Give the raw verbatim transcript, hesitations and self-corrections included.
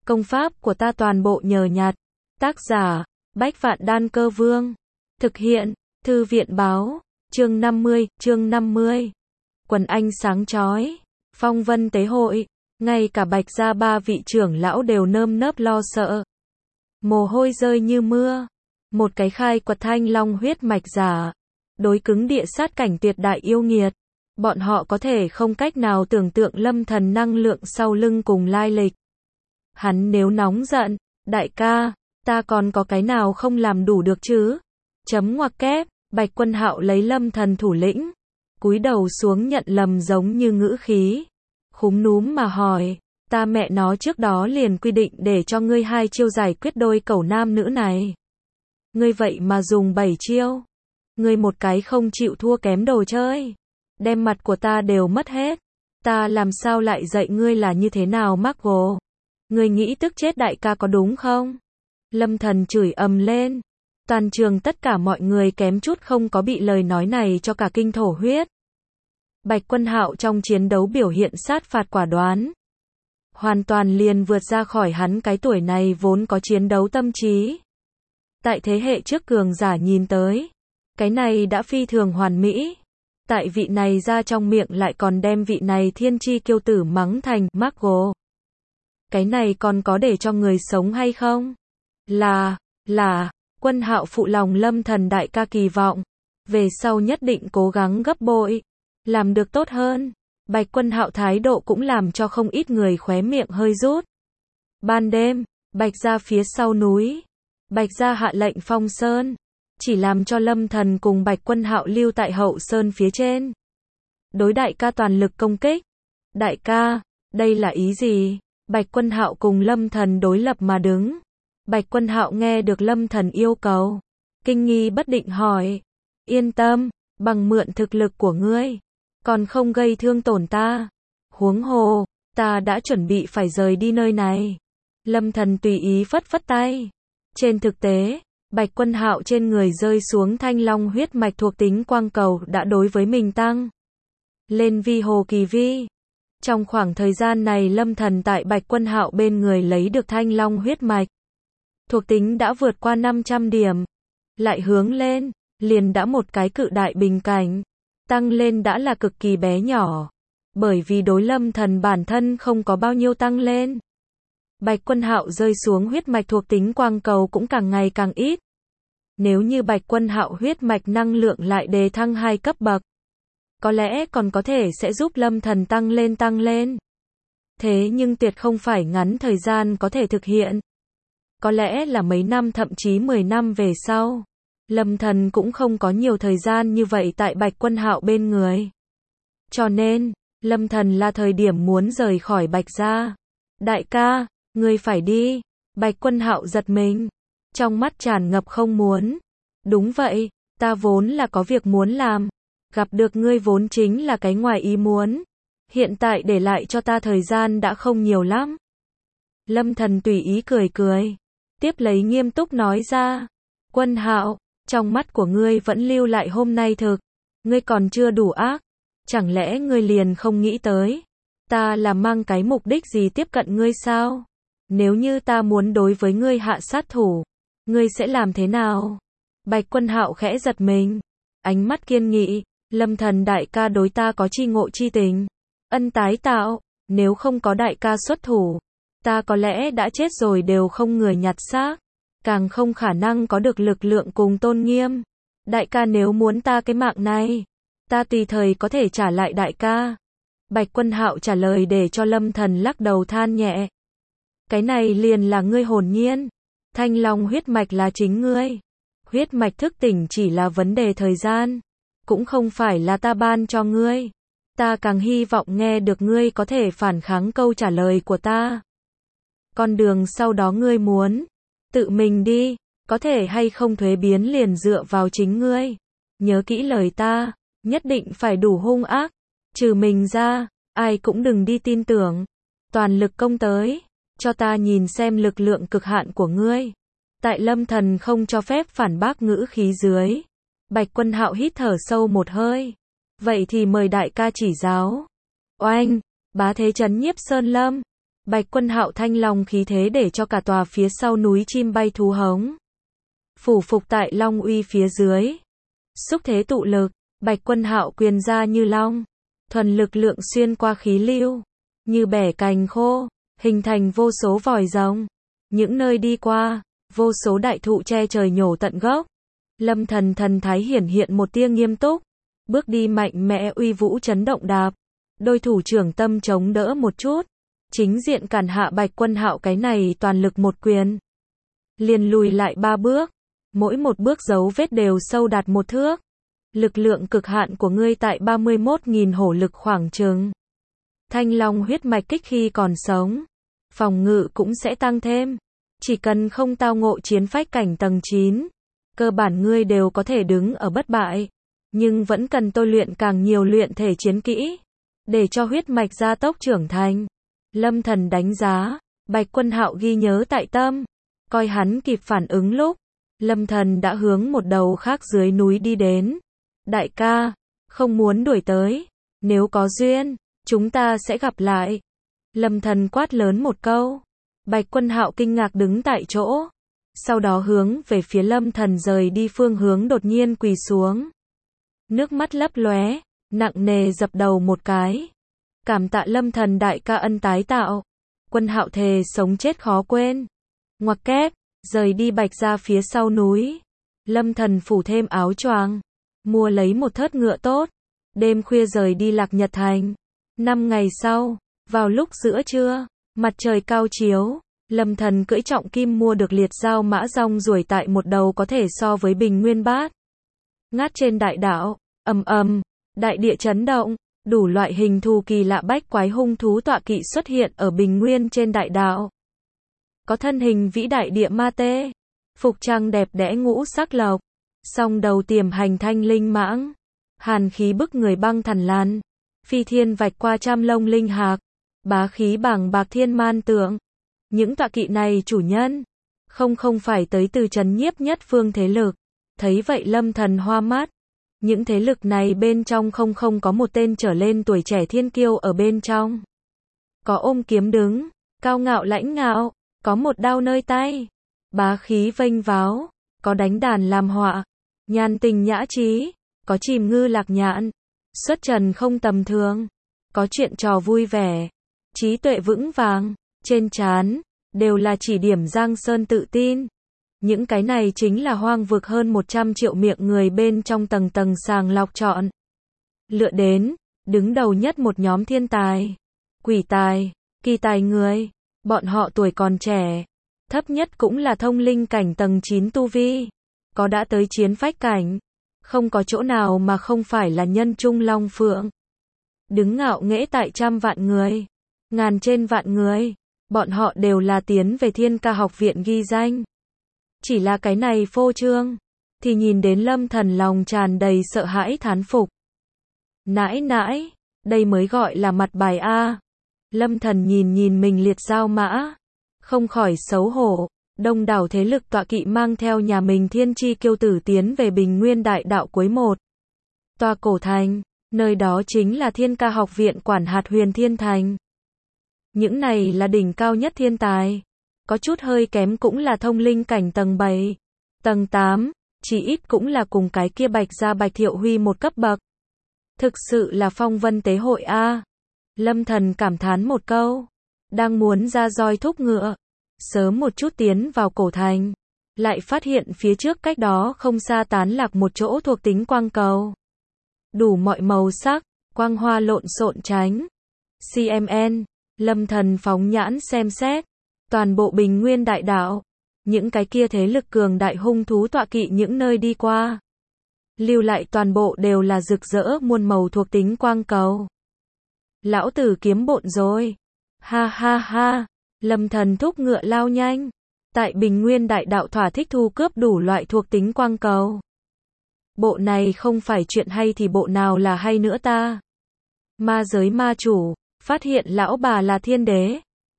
Công pháp của ta toàn bộ nhờ nhặt. Tác giả, Bách Vạn Đan Cơ Vương. Thực hiện, Thư viện Báo. Chương năm mươi, chương năm mươi. Quần anh sáng chói. Phong vân tế hội. Ngay cả Bạch gia ba vị trưởng lão đều nơm nớp lo sợ. Mồ hôi rơi như mưa. Một cái khai quật thanh long huyết mạch giả. Đối cứng địa sát cảnh tuyệt đại yêu nghiệt. Bọn họ có thể không cách nào tưởng tượng Lâm Thần năng lượng sau lưng cùng lai lịch. Hắn nếu nóng giận, đại ca, ta còn có cái nào không làm đủ được chứ? Chấm ngoặc kép, Bạch Quân Hạo lấy Lâm Thần thủ lĩnh, cúi đầu xuống nhận lầm giống như ngữ khí. Khúm núm mà hỏi, ta mẹ nó trước đó liền quy định để cho ngươi hai chiêu giải quyết đôi cẩu nam nữ này. Ngươi vậy mà dùng bảy chiêu. Ngươi một cái không chịu thua kém đồ chơi. Đem mặt của ta đều mất hết. Ta làm sao lại dạy ngươi là như thế nào Marco? Ngươi nghĩ tức chết đại ca có đúng không? Lâm Thần chửi ầm lên. Toàn trường tất cả mọi người kém chút không có bị lời nói này cho cả kinh thổ huyết. Bạch Quân Hạo trong chiến đấu biểu hiện sát phạt quả đoán. Hoàn toàn liền vượt ra khỏi hắn cái tuổi này vốn có chiến đấu tâm trí. Tại thế hệ trước cường giả nhìn tới. Cái này đã phi thường hoàn mỹ. Tại vị này ra trong miệng lại còn đem vị này thiên chi kiêu tử mắng thành Marco. Cái này còn có để cho người sống hay không? Là, là, Quân Hạo phụ lòng Lâm Thần đại ca kỳ vọng. Về sau nhất định cố gắng gấp bội. Làm được tốt hơn. Bạch Quân Hạo thái độ cũng làm cho không ít người khóe miệng hơi rút. Ban đêm, Bạch gia phía sau núi. Bạch gia hạ lệnh phong sơn. Chỉ làm cho Lâm Thần cùng Bạch Quân Hạo lưu tại hậu sơn phía trên. Đối đại ca toàn lực công kích. Đại ca, đây là ý gì? Bạch Quân Hạo cùng Lâm Thần đối lập mà đứng. Bạch Quân Hạo nghe được Lâm Thần yêu cầu. Kinh nghi bất định hỏi. Yên tâm, bằng mượn thực lực của ngươi. Còn không gây thương tổn ta. Huống hồ, ta đã chuẩn bị phải rời đi nơi này. Lâm Thần tùy ý phất phất tay. Trên thực tế, Bạch Quân Hạo trên người rơi xuống thanh long huyết mạch thuộc tính quang cầu đã đối với mình tăng lên vi hồ kỳ vi. Trong khoảng thời gian này Lâm Thần tại Bạch Quân Hạo bên người lấy được thanh long huyết mạch. Thuộc tính đã vượt qua năm trăm điểm. Lại hướng lên, liền đã một cái cự đại bình cảnh. Tăng lên đã là cực kỳ bé nhỏ. Bởi vì đối Lâm Thần bản thân không có bao nhiêu tăng lên. Bạch Quân Hạo rơi xuống huyết mạch thuộc tính quang cầu cũng càng ngày càng ít. Nếu như Bạch Quân Hạo huyết mạch năng lượng lại đề thăng hai cấp bậc, có lẽ còn có thể sẽ giúp Lâm Thần tăng lên tăng lên. Thế nhưng tuyệt không phải ngắn thời gian có thể thực hiện. Có lẽ là mấy năm thậm chí mười năm về sau. Lâm Thần cũng không có nhiều thời gian như vậy tại Bạch Quân Hạo bên người. Cho nên, Lâm Thần là thời điểm muốn rời khỏi Bạch gia. Đại ca, ngươi phải đi. Bạch Quân Hạo giật mình. Trong mắt tràn ngập không muốn. Đúng vậy, ta vốn là có việc muốn làm. Gặp được ngươi vốn chính là cái ngoài ý muốn. Hiện tại để lại cho ta thời gian đã không nhiều lắm. Lâm Thần tùy ý cười cười. Tiếp lấy nghiêm túc nói ra. Quân Hạo, trong mắt của ngươi vẫn lưu lại hôm nay thực. Ngươi còn chưa đủ ác. Chẳng lẽ ngươi liền không nghĩ tới. Ta là mang cái mục đích gì tiếp cận ngươi sao? Nếu như ta muốn đối với ngươi hạ sát thủ. Ngươi sẽ làm thế nào? Bạch Quân Hạo khẽ giật mình. Ánh mắt kiên nghị. Lâm Thần đại ca đối ta có chi ngộ chi tình. Ân tái tạo. Nếu không có đại ca xuất thủ. Ta có lẽ đã chết rồi đều không người nhặt xác. Càng không khả năng có được lực lượng cùng tôn nghiêm. Đại ca nếu muốn ta cái mạng này. Ta tùy thời có thể trả lại đại ca. Bạch Quân Hạo trả lời để cho Lâm Thần lắc đầu than nhẹ. Cái này liền là ngươi hồn nhiên. Thanh long huyết mạch là chính ngươi. Huyết mạch thức tỉnh chỉ là vấn đề thời gian. Cũng không phải là ta ban cho ngươi. Ta càng hy vọng nghe được ngươi có thể phản kháng câu trả lời của ta. Con đường sau đó ngươi muốn. Tự mình đi. Có thể hay không thuế biến liền dựa vào chính ngươi. Nhớ kỹ lời ta. Nhất định phải đủ hung ác. Trừ mình ra. Ai cũng đừng đi tin tưởng. Toàn lực công tới. Cho ta nhìn xem lực lượng cực hạn của ngươi. Tại Lâm Thần không cho phép phản bác ngữ khí dưới. Bạch Quân Hạo hít thở sâu một hơi. Vậy thì mời đại ca chỉ giáo. Oanh, bá thế chấn nhiếp sơn lâm. Bạch Quân Hạo thanh long khí thế để cho cả tòa phía sau núi chim bay thú hống. Phủ phục tại long uy phía dưới. Xúc thế tụ lực, Bạch Quân Hạo quyền ra như long. Thuần lực lượng xuyên qua khí lưu. Như bẻ cành khô, hình thành vô số vòi rồng. Những nơi đi qua, vô số đại thụ che trời nhổ tận gốc. Lâm Thần thần thái hiển hiện một tia nghiêm túc. Bước đi mạnh mẽ uy vũ chấn động đạp. Đôi thủ trưởng tâm chống đỡ một chút. Chính diện cản hạ Bạch Quân Hạo cái này toàn lực một quyền. Liền lùi lại ba bước. Mỗi một bước dấu vết đều sâu đạt một thước. Lực lượng cực hạn của ngươi tại ba mươi mốt nghìn hổ lực khoảng chừng. Thanh long huyết mạch kích khi còn sống. Phòng ngự cũng sẽ tăng thêm. Chỉ cần không tao ngộ chiến phách cảnh tầng chín. Cơ bản ngươi đều có thể đứng ở bất bại. Nhưng vẫn cần tôi luyện càng nhiều luyện thể chiến kỹ. Để cho huyết mạch gia tốc trưởng thành. Lâm Thần đánh giá. Bạch Quân Hạo ghi nhớ tại tâm. Coi hắn kịp phản ứng lúc. Lâm Thần đã hướng một đầu khác dưới núi đi đến. Đại ca, không muốn đuổi tới. Nếu có duyên, chúng ta sẽ gặp lại. Lâm Thần quát lớn một câu. Bạch Quân Hạo kinh ngạc đứng tại chỗ. Sau đó hướng về phía Lâm Thần rời đi phương hướng đột nhiên quỳ xuống. Nước mắt lấp lóe, nặng nề dập đầu một cái. Cảm tạ Lâm Thần đại ca ân tái tạo. Quân Hạo thề sống chết khó quên. Ngoặc kép, rời đi Bạch ra phía sau núi. Lâm Thần phủ thêm áo choàng. Mua lấy một thớt ngựa tốt. Đêm khuya rời đi Lạc Nhật Thành. Năm ngày sau, vào lúc giữa trưa, mặt trời cao chiếu. Lâm Thần cưỡi trọng kim mua được liệt giao mã rong ruổi tại một đầu có thể so với bình nguyên bát. Ngát trên đại đảo, ầm ầm, đại địa chấn động, đủ loại hình thù kỳ lạ bách quái hung thú tọa kỵ xuất hiện ở bình nguyên trên đại đảo. Có thân hình vĩ đại địa ma tê, phục trang đẹp đẽ ngũ sắc lộc, song đầu tiềm hành thanh linh mãng, hàn khí bức người băng thần lan, phi thiên vạch qua trăm lông linh hạc, bá khí bảng bạc thiên man tượng. Những tọa kỵ này chủ nhân, không không phải tới từ trấn nhiếp nhất phương thế lực. Thấy vậy Lâm Thần hoa mắt. Những thế lực này bên trong không không có một tên trở lên tuổi trẻ thiên kiêu ở bên trong. Có ôm kiếm đứng, cao ngạo lãnh ngạo, có một đao nơi tay, bá khí vênh váo, có đánh đàn làm họa, nhan tình nhã trí, có chìm ngư lạc nhạn, xuất trần không tầm thường, có chuyện trò vui vẻ, trí tuệ vững vàng, trên trán đều là chỉ điểm giang sơn tự tin. Những cái này chính là hoang vực hơn một trăm triệu miệng người bên trong tầng tầng sàng lọc chọn. Lựa đến, đứng đầu nhất một nhóm thiên tài, quỷ tài, kỳ tài người, bọn họ tuổi còn trẻ, thấp nhất cũng là thông linh cảnh tầng chín tu vi, có đã tới chiến phách cảnh, không có chỗ nào mà không phải là nhân trung long phượng. Đứng ngạo nghễ tại trăm vạn người, ngàn trên vạn người, bọn họ đều là tiến về Thiên Ca học viện ghi danh. Chỉ là cái này phô trương, thì nhìn đến Lâm Thần lòng tràn đầy sợ hãi thán phục. Nãi nãi, đây mới gọi là mặt bài A. Lâm Thần nhìn nhìn mình liệt giao mã, không khỏi xấu hổ. Đông đảo thế lực tọa kỵ mang theo nhà mình thiên chi kiêu tử tiến về Bình Nguyên đại đạo cuối một. Tòa cổ thành, nơi đó chính là Thiên Ca học viện quản hạt Huyền Thiên Thành. Những này là đỉnh cao nhất thiên tài. Có chút hơi kém cũng là thông linh cảnh tầng bảy, tầng tám, chỉ ít cũng là cùng cái kia Bạch gia Bạch Thiệu Huy một cấp bậc. Thực sự là phong vân tế hội a. Lâm Thần cảm thán một câu, đang muốn ra roi thúc ngựa, sớm một chút tiến vào cổ thành, lại phát hiện phía trước cách đó không xa tán lạc một chỗ thuộc tính quang cầu. Đủ mọi màu sắc, quang hoa lộn xộn tránh. xê em en, Lâm Thần phóng nhãn xem xét. Toàn bộ Bình Nguyên đại đạo, những cái kia thế lực cường đại hung thú tọa kỵ những nơi đi qua, lưu lại toàn bộ đều là rực rỡ muôn màu thuộc tính quang cầu. Lão tử kiếm bộn rồi. Ha ha ha, Lâm Thần thúc ngựa lao nhanh. Tại Bình Nguyên đại đạo thỏa thích thu cướp đủ loại thuộc tính quang cầu. Bộ này không phải chuyện hay thì bộ nào là hay nữa ta. Ma giới ma chủ, phát hiện lão bà là thiên đế.